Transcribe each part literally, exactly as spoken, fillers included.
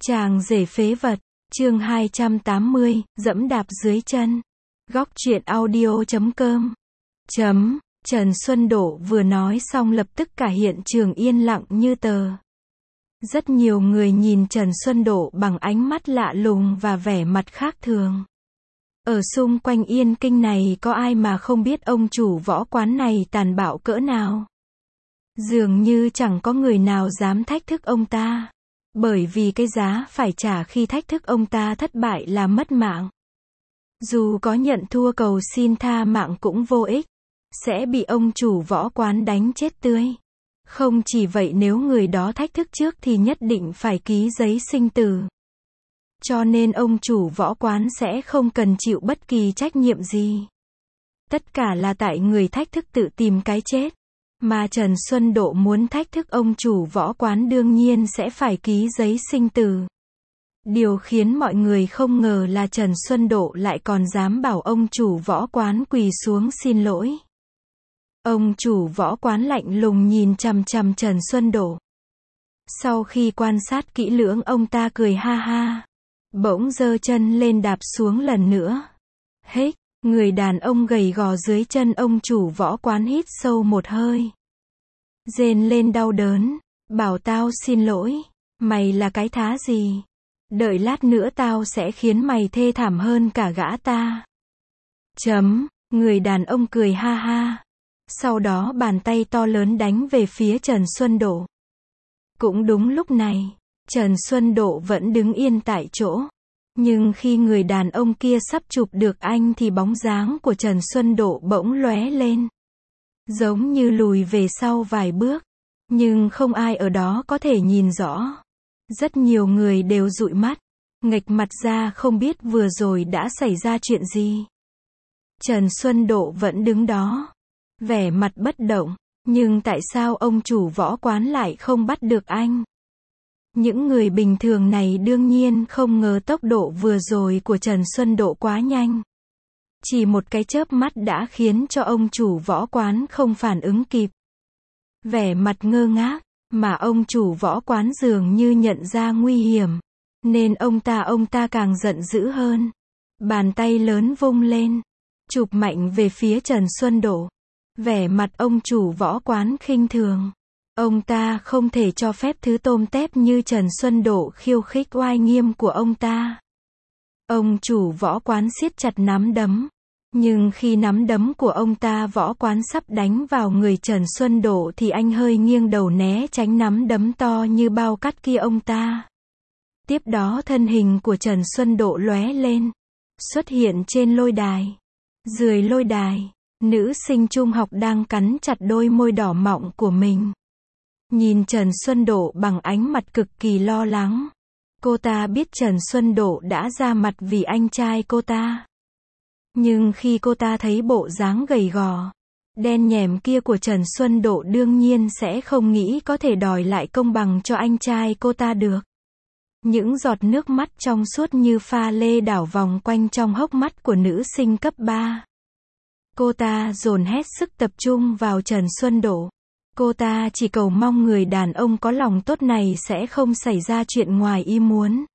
Chàng rể phế vật, chương hai trăm tám mươi, dẫm đạp dưới chân. Góc truyện audio chấm com. Chấm, Trần Xuân Đỗ vừa nói xong lập tức cả hiện trường yên lặng như tờ. Rất nhiều người nhìn Trần Xuân Đỗ bằng ánh mắt lạ lùng và vẻ mặt khác thường. Ở xung quanh Yên Kinh này có ai mà không biết ông chủ võ quán này tàn bạo cỡ nào. Dường như chẳng có người nào dám thách thức ông ta. Bởi vì cái giá phải trả khi thách thức ông ta thất bại là mất mạng. Dù có nhận thua cầu xin tha mạng cũng vô ích. Sẽ bị ông chủ võ quán đánh chết tươi. Không chỉ vậy, nếu người đó thách thức trước thì nhất định phải ký giấy sinh tử. Cho nên ông chủ võ quán sẽ không cần chịu bất kỳ trách nhiệm gì. Tất cả là tại người thách thức tự tìm cái chết. Mà Trần Xuân Đỗ muốn thách thức ông chủ võ quán đương nhiên sẽ phải ký giấy sinh tử. Điều khiến mọi người không ngờ là Trần Xuân Đỗ lại còn dám bảo ông chủ võ quán quỳ xuống xin lỗi. Ông chủ võ quán lạnh lùng nhìn chằm chằm Trần Xuân Đỗ. Sau khi quan sát kỹ lưỡng, ông ta cười ha ha. Bỗng giơ chân lên đạp xuống lần nữa. Hếch, người đàn ông gầy gò dưới chân ông chủ võ quán hít sâu một hơi. Rên lên đau đớn. Bảo tao xin lỗi. Mày là cái thá gì? Đợi lát nữa tao sẽ khiến mày thê thảm hơn cả gã ta. Chấm, người đàn ông cười ha ha. Sau đó bàn tay to lớn đánh về phía Trần Xuân Đỗ. Cũng đúng lúc này, Trần Xuân Đỗ vẫn đứng yên tại chỗ. Nhưng khi người đàn ông kia sắp chụp được anh thì bóng dáng của Trần Xuân Đỗ bỗng lóe lên. Giống như lùi về sau vài bước. Nhưng không ai ở đó có thể nhìn rõ. Rất nhiều người đều dụi mắt, nghệch mặt ra không biết vừa rồi đã xảy ra chuyện gì. Trần Xuân Đỗ vẫn đứng đó, vẻ mặt bất động. Nhưng tại sao ông chủ võ quán lại không bắt được anh? Những người bình thường này đương nhiên không ngờ tốc độ vừa rồi của Trần Xuân Đỗ quá nhanh. Chỉ một cái chớp mắt đã khiến cho ông chủ võ quán không phản ứng kịp. Vẻ mặt ngơ ngác, mà ông chủ võ quán dường như nhận ra nguy hiểm. Nên ông ta ông ta càng giận dữ hơn. Bàn tay lớn vung lên, chụp mạnh về phía Trần Xuân Đỗ. Vẻ mặt ông chủ võ quán khinh thường. Ông ta không thể cho phép thứ tôm tép như Trần Xuân Đỗ khiêu khích oai nghiêm của ông ta. Ông chủ võ quán siết chặt nắm đấm. Nhưng khi nắm đấm của ông ta võ quán sắp đánh vào người Trần Xuân Đỗ thì anh hơi nghiêng đầu né tránh nắm đấm to như bao cát kia ông ta. Tiếp đó thân hình của Trần Xuân Đỗ lóe lên, xuất hiện trên lôi đài. Dưới lôi đài, nữ sinh trung học đang cắn chặt đôi môi đỏ mọng của mình. Nhìn Trần Xuân Đỗ bằng ánh mặt cực kỳ lo lắng. Cô ta biết Trần Xuân Đỗ đã ra mặt vì anh trai cô ta. Nhưng khi cô ta thấy bộ dáng gầy gò, đen nhẻm kia của Trần Xuân Đỗ đương nhiên sẽ không nghĩ có thể đòi lại công bằng cho anh trai cô ta được. Những giọt nước mắt trong suốt như pha lê đảo vòng quanh trong hốc mắt của nữ sinh cấp ba. Cô ta dồn hết sức tập trung vào Trần Xuân Đỗ. Cô ta chỉ cầu mong người đàn ông có lòng tốt này sẽ không xảy ra chuyện ngoài ý muốn.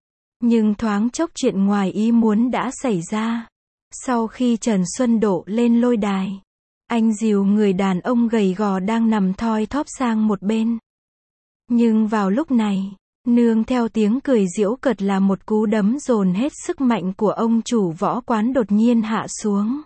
Nhưng thoáng chốc chuyện ngoài ý muốn đã xảy ra. Sau khi Trần Xuân Đỗ lên lôi đài, anh dìu người đàn ông gầy gò đang nằm thoi thóp sang một bên. Nhưng vào lúc này, nương theo tiếng cười giễu cợt là một cú đấm dồn hết sức mạnh của ông chủ võ quán đột nhiên hạ xuống.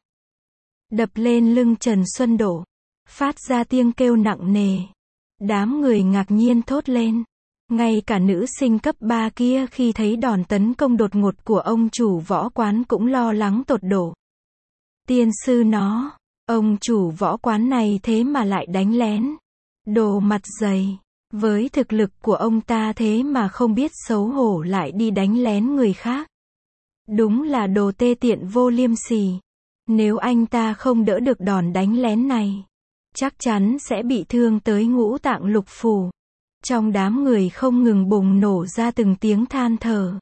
Đập lên lưng Trần Xuân Đỗ, phát ra tiếng kêu nặng nề. Đám người ngạc nhiên thốt lên. Ngay cả nữ sinh cấp ba kia khi thấy đòn tấn công đột ngột của ông chủ võ quán cũng lo lắng tột độ. Tiên sư nó, ông chủ võ quán này thế mà lại đánh lén. Đồ mặt dày, với thực lực của ông ta thế mà không biết xấu hổ lại đi đánh lén người khác. Đúng là đồ tê tiện vô liêm sỉ. Nếu anh ta không đỡ được đòn đánh lén này, chắc chắn sẽ bị thương tới ngũ tạng lục phủ. Trong đám người không ngừng bùng nổ ra từng tiếng than thở.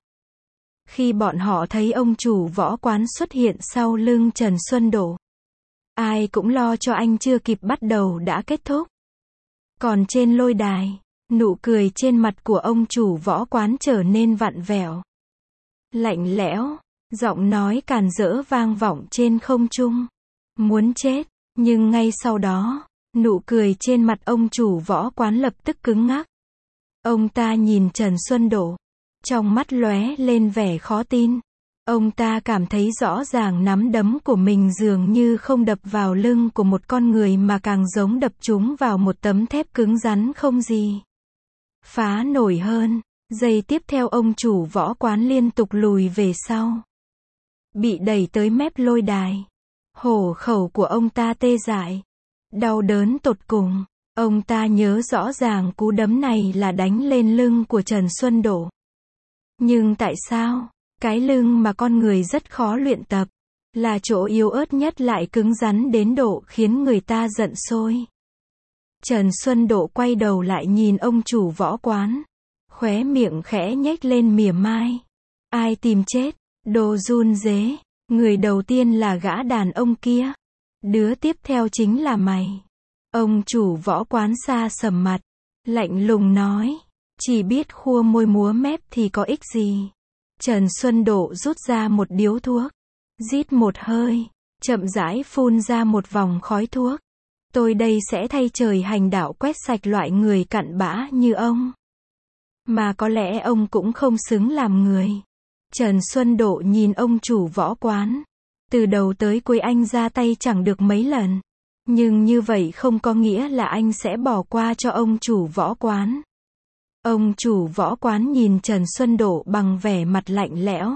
Khi bọn họ thấy ông chủ võ quán xuất hiện sau lưng Trần Xuân Đỗ, ai cũng lo cho anh chưa kịp bắt đầu đã kết thúc. Còn trên lôi đài, Nụ cười trên mặt của ông chủ võ quán trở nên vặn vẹo. Lạnh lẽo, giọng nói càn rỡ vang vọng trên không trung. Muốn chết, nhưng ngay sau đó, nụ cười trên mặt ông chủ võ quán lập tức cứng ngắc. Ông ta nhìn Trần Xuân Độ, trong mắt lóe lên vẻ khó tin. Ông ta cảm thấy rõ ràng nắm đấm của mình dường như không đập vào lưng của một con người mà càng giống đập chúng vào một tấm thép cứng rắn không gì phá nổi hơn. Giây tiếp theo ông chủ võ quán liên tục lùi về sau, bị đẩy tới mép lôi đài. Hổ khẩu của ông ta tê dại, đau đớn tột cùng. Ông ta nhớ rõ ràng cú đấm này là đánh lên lưng của Trần Xuân Độ. Nhưng tại sao, cái lưng mà con người rất khó luyện tập, là chỗ yếu ớt nhất lại cứng rắn đến độ khiến người ta giận sôi. Trần Xuân Độ quay đầu lại nhìn ông chủ võ quán, khóe miệng khẽ nhếch lên mỉa mai. Ai tìm chết, đồ run rế, người đầu tiên là gã đàn ông kia, đứa tiếp theo chính là mày. Ông chủ võ quán xa sầm mặt, lạnh lùng nói, chỉ biết khua môi múa mép thì có ích gì. Trần Xuân Độ rút ra một điếu thuốc, rít một hơi, chậm rãi phun ra một vòng khói thuốc. Tôi đây sẽ thay trời hành đạo quét sạch loại người cặn bã như ông. Mà có lẽ ông cũng không xứng làm người. Trần Xuân Độ nhìn ông chủ võ quán. Từ đầu tới cuối anh ra tay chẳng được mấy lần. Nhưng như vậy không có nghĩa là anh sẽ bỏ qua cho ông chủ võ quán. Ông chủ võ quán nhìn Trần Xuân Độ bằng vẻ mặt lạnh lẽo.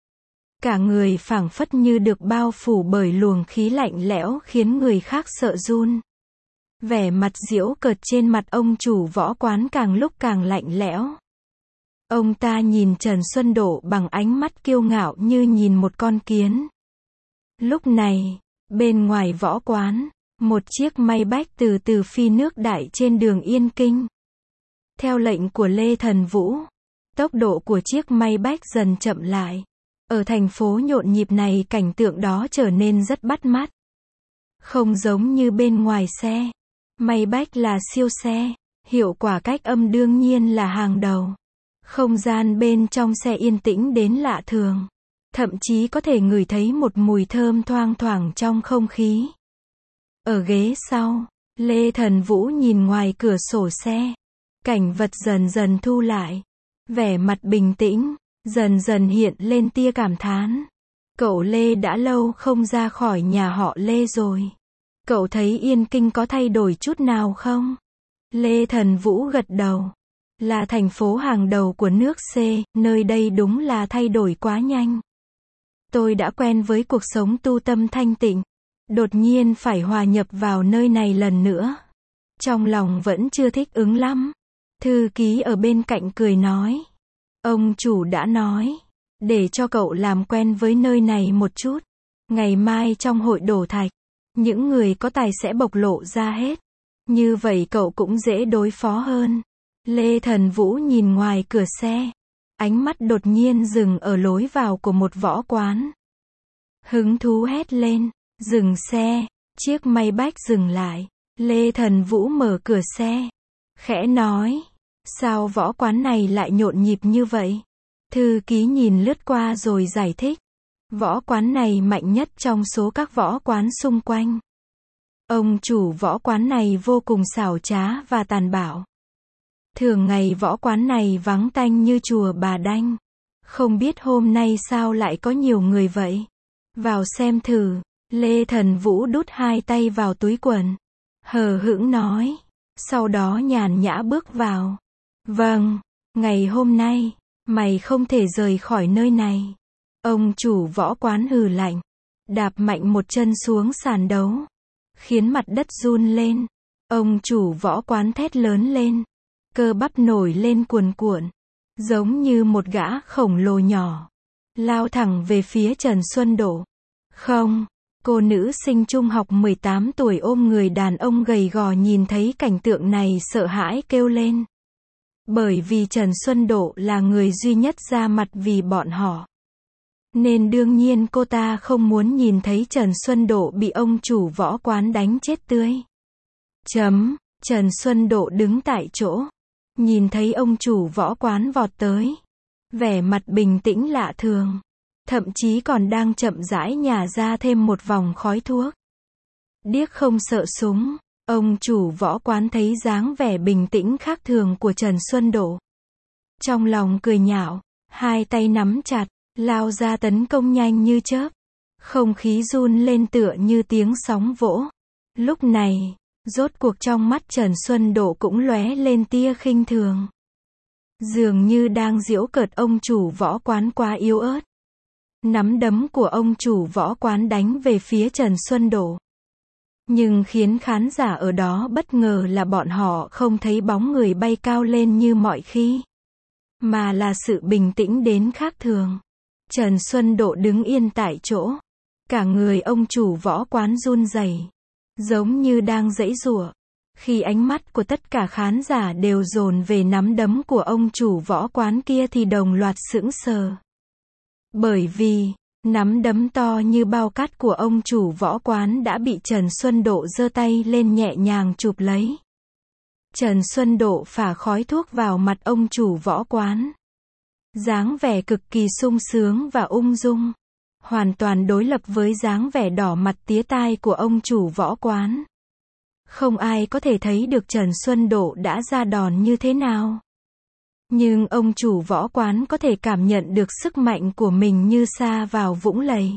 Cả người phảng phất như được bao phủ bởi luồng khí lạnh lẽo khiến người khác sợ run. Vẻ mặt giễu cợt trên mặt ông chủ võ quán càng lúc càng lạnh lẽo. Ông ta nhìn Trần Xuân Độ bằng ánh mắt kiêu ngạo như nhìn một con kiến. Lúc này, bên ngoài võ quán, một chiếc may bách từ từ phi nước đại trên đường Yên Kinh. Theo lệnh của Lê Thần Vũ, tốc độ của chiếc may bách dần chậm lại. Ở thành phố nhộn nhịp này cảnh tượng đó trở nên rất bắt mắt. Không giống như bên ngoài xe. May bách là siêu xe, hiệu quả cách âm đương nhiên là hàng đầu. Không gian bên trong xe yên tĩnh đến lạ thường. Thậm chí có thể ngửi thấy một mùi thơm thoang thoảng trong không khí. Ở ghế sau, Lê Thần Vũ nhìn ngoài cửa sổ xe. Cảnh vật dần dần thu lại. Vẻ mặt bình tĩnh, dần dần hiện lên tia cảm thán. Cậu Lê đã lâu không ra khỏi nhà họ Lê rồi. Cậu thấy Yên Kinh có thay đổi chút nào không? Lê Thần Vũ gật đầu. Là thành phố hàng đầu của nước C, nơi đây đúng là thay đổi quá nhanh. Tôi đã quen với cuộc sống tu tâm thanh tịnh. Đột nhiên phải hòa nhập vào nơi này lần nữa. Trong lòng vẫn chưa thích ứng lắm. Thư ký ở bên cạnh cười nói. Ông chủ đã nói, để cho cậu làm quen với nơi này một chút. Ngày mai trong hội đổ thạch, những người có tài sẽ bộc lộ ra hết. Như vậy cậu cũng dễ đối phó hơn. Lê Thần Vũ nhìn ngoài cửa xe. Ánh mắt đột nhiên dừng ở lối vào của một võ quán. Hứng thú hét lên, dừng xe, chiếc may bách dừng lại. Lê Thần Vũ mở cửa xe, khẽ nói, sao võ quán này lại nhộn nhịp như vậy? Thư ký nhìn lướt qua rồi giải thích. Võ quán này mạnh nhất trong số các võ quán xung quanh. Ông chủ võ quán này vô cùng xảo trá và tàn bạo. Thường ngày võ quán này vắng tanh như chùa Bà Đanh. Không biết hôm nay sao lại có nhiều người vậy? Vào xem thử. Lê Thần Vũ đút hai tay vào túi quần. Hờ hững nói. Sau đó nhàn nhã bước vào. Vâng, ngày hôm nay, mày không thể rời khỏi nơi này. Ông chủ võ quán hừ lạnh. Đạp mạnh một chân xuống sàn đấu. Khiến mặt đất run lên. Ông chủ võ quán thét lớn lên. Cơ bắp nổi lên cuồn cuộn. Giống như một gã khổng lồ nhỏ. Lao thẳng về phía Trần Xuân Độ. Không, cô nữ sinh trung học mười tám tuổi ôm người đàn ông gầy gò nhìn thấy cảnh tượng này sợ hãi kêu lên. Bởi vì Trần Xuân Độ là người duy nhất ra mặt vì bọn họ. Nên đương nhiên cô ta không muốn nhìn thấy Trần Xuân Độ bị ông chủ võ quán đánh chết tươi. Chấm, Trần Xuân Độ đứng tại chỗ. Nhìn thấy ông chủ võ quán vọt tới. Vẻ mặt bình tĩnh lạ thường. Thậm chí còn đang chậm rãi nhả ra thêm một vòng khói thuốc. Điếc không sợ súng. Ông chủ võ quán thấy dáng vẻ bình tĩnh khác thường của Trần Xuân Độ. Trong lòng cười nhạo. Hai tay nắm chặt. Lao ra tấn công nhanh như chớp. Không khí run lên tựa như tiếng sóng vỗ. Lúc này, rốt cuộc trong mắt Trần Xuân Độ cũng lóe lên tia khinh thường. Dường như đang giễu cợt ông chủ võ quán quá yếu ớt. Nắm đấm của ông chủ võ quán đánh về phía Trần Xuân Độ. Nhưng khiến khán giả ở đó bất ngờ là bọn họ không thấy bóng người bay cao lên như mọi khi. Mà là sự bình tĩnh đến khác thường. Trần Xuân Độ đứng yên tại chỗ. Cả người ông chủ võ quán run rẩy, giống như đang giãy giụa. Khi ánh mắt của tất cả khán giả đều dồn về nắm đấm của ông chủ võ quán kia thì đồng loạt sững sờ. Bởi vì, nắm đấm to như bao cát của ông chủ võ quán đã bị Trần Xuân Độ giơ tay lên nhẹ nhàng chụp lấy. Trần Xuân Độ phả khói thuốc vào mặt ông chủ võ quán. Dáng vẻ cực kỳ sung sướng và ung dung. Hoàn toàn đối lập với dáng vẻ đỏ mặt tía tai của ông chủ võ quán. Không ai có thể thấy được Trần Xuân Độ đã ra đòn như thế nào. Nhưng ông chủ võ quán có thể cảm nhận được sức mạnh của mình như sa vào vũng lầy.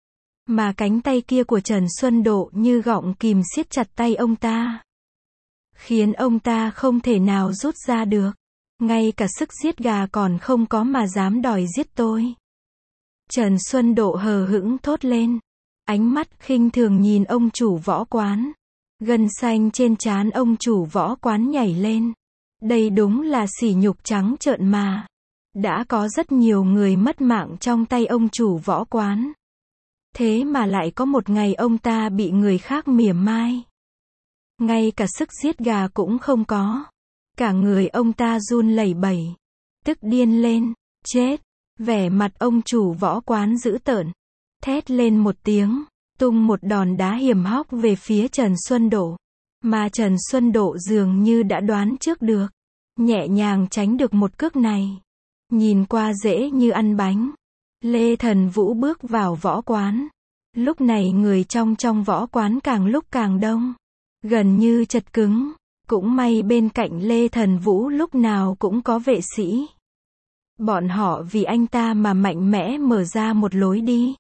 Mà cánh tay kia của Trần Xuân Độ như gọng kìm siết chặt tay ông ta. Khiến ông ta không thể nào rút ra được. Ngay cả sức giết gà còn không có mà dám đòi giết tôi. Trần Xuân Độ hờ hững thốt lên. Ánh mắt khinh thường nhìn ông chủ võ quán. Gân xanh trên trán ông chủ võ quán nhảy lên. Đây đúng là sỉ nhục trắng trợn mà. Đã có rất nhiều người mất mạng trong tay ông chủ võ quán. Thế mà lại có một ngày ông ta bị người khác mỉa mai. Ngay cả sức giết gà cũng không có. Cả người ông ta run lẩy bẩy. Tức điên lên. Chết. Vẻ mặt ông chủ võ quán dữ tợn. Thét lên một tiếng. Tung một đòn đá hiểm hóc về phía Trần Xuân Độ. Mà Trần Xuân Độ dường như đã đoán trước được. Nhẹ nhàng tránh được một cước này. Nhìn qua dễ như ăn bánh. Lê Thần Vũ bước vào võ quán. Lúc này người trong trong võ quán càng lúc càng đông. Gần như chật cứng. Cũng may bên cạnh Lê Thần Vũ lúc nào cũng có vệ sĩ. Bọn họ vì anh ta mà mạnh mẽ mở ra một lối đi.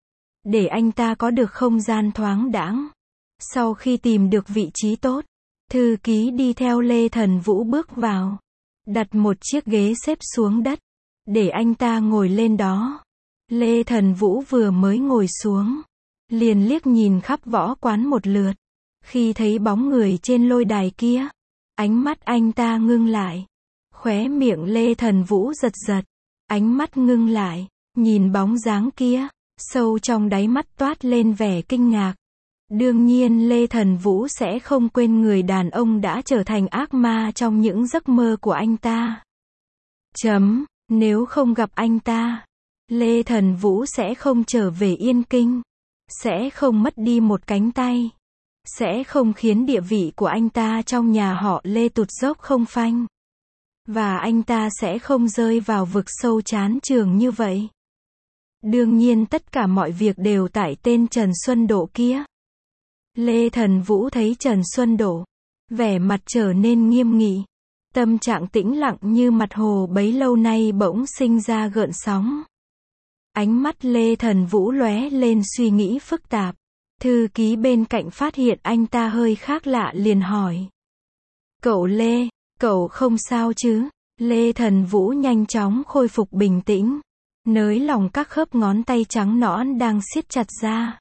Để anh ta có được không gian thoáng đãng. Sau khi tìm được vị trí tốt, thư ký đi theo Lê Thần Vũ bước vào. Đặt một chiếc ghế xếp xuống đất. Để anh ta ngồi lên đó. Lê Thần Vũ vừa mới ngồi xuống. Liền liếc nhìn khắp võ quán một lượt. Khi thấy bóng người trên lôi đài kia. Ánh mắt anh ta ngưng lại. Khóe miệng Lê Thần Vũ giật giật. Ánh mắt ngưng lại. Nhìn bóng dáng kia. Sâu trong đáy mắt toát lên vẻ kinh ngạc. Đương nhiên Lê Thần Vũ sẽ không quên người đàn ông đã trở thành ác ma trong những giấc mơ của anh ta. Chấm. Nếu không gặp anh ta, Lê Thần Vũ sẽ không trở về Yên Kinh. Sẽ không mất đi một cánh tay. Sẽ không khiến địa vị của anh ta trong nhà họ Lê tụt dốc không phanh. Và anh ta sẽ không rơi vào vực sâu chán chường như vậy. Đương nhiên tất cả mọi việc đều tại tên Trần Xuân Độ kia. Lê Thần Vũ thấy Trần Xuân Độ, vẻ mặt trở nên nghiêm nghị. Tâm trạng tĩnh lặng như mặt hồ bấy lâu nay bỗng sinh ra gợn sóng. Ánh mắt Lê Thần Vũ lóe lên suy nghĩ phức tạp. Thư ký bên cạnh phát hiện anh ta hơi khác lạ liền hỏi. Cậu Lê, cậu không sao chứ? Lê Thần Vũ nhanh chóng khôi phục bình tĩnh. Nới lỏng các khớp ngón tay trắng nõn đang siết chặt ra.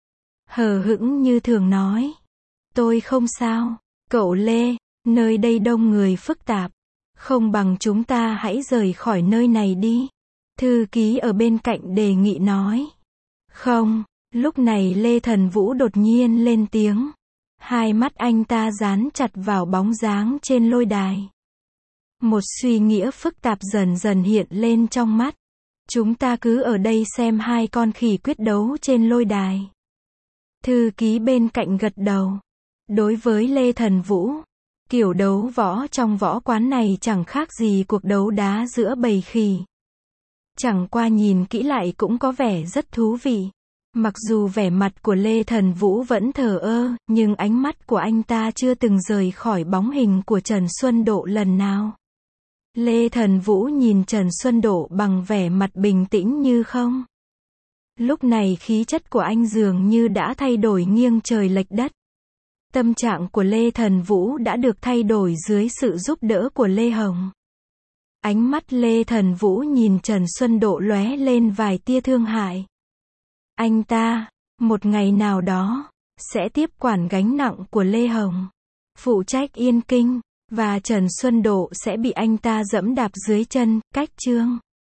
Hờ hững như thường nói. Tôi không sao. Cậu Lê, nơi đây đông người phức tạp. Không bằng chúng ta hãy rời khỏi nơi này đi. Thư ký ở bên cạnh đề nghị nói. Không, lúc này Lê Thần Vũ đột nhiên lên tiếng. Hai mắt anh ta dán chặt vào bóng dáng trên lôi đài. Một suy nghĩa phức tạp dần dần hiện lên trong mắt. Chúng ta cứ ở đây xem hai con khỉ quyết đấu trên lôi đài. Thư ký bên cạnh gật đầu. Đối với Lê Thần Vũ, Kiểu đấu võ trong võ quán này chẳng khác gì cuộc đấu đá giữa bầy khỉ. Chẳng qua nhìn kỹ lại cũng có vẻ rất thú vị. Mặc dù vẻ mặt của Lê Thần Vũ vẫn thờ ơ, nhưng ánh mắt của anh ta chưa từng rời khỏi bóng hình của Trần Xuân Độ lần nào. Lê Thần Vũ nhìn Trần Xuân Độ bằng vẻ mặt bình tĩnh như không. Lúc này khí chất của anh dường như đã thay đổi nghiêng trời lệch đất. Tâm trạng của Lê Thần Vũ đã được thay đổi dưới sự giúp đỡ của Lê Hồng. Ánh mắt Lê Thần Vũ nhìn Trần Xuân Độ lóe lên vài tia thương hại. Anh ta, một ngày nào đó, sẽ tiếp quản gánh nặng của Lê Hồng, phụ trách Yên Kinh, và Trần Xuân Độ sẽ bị anh ta giẫm đạp dưới chân, cách chương.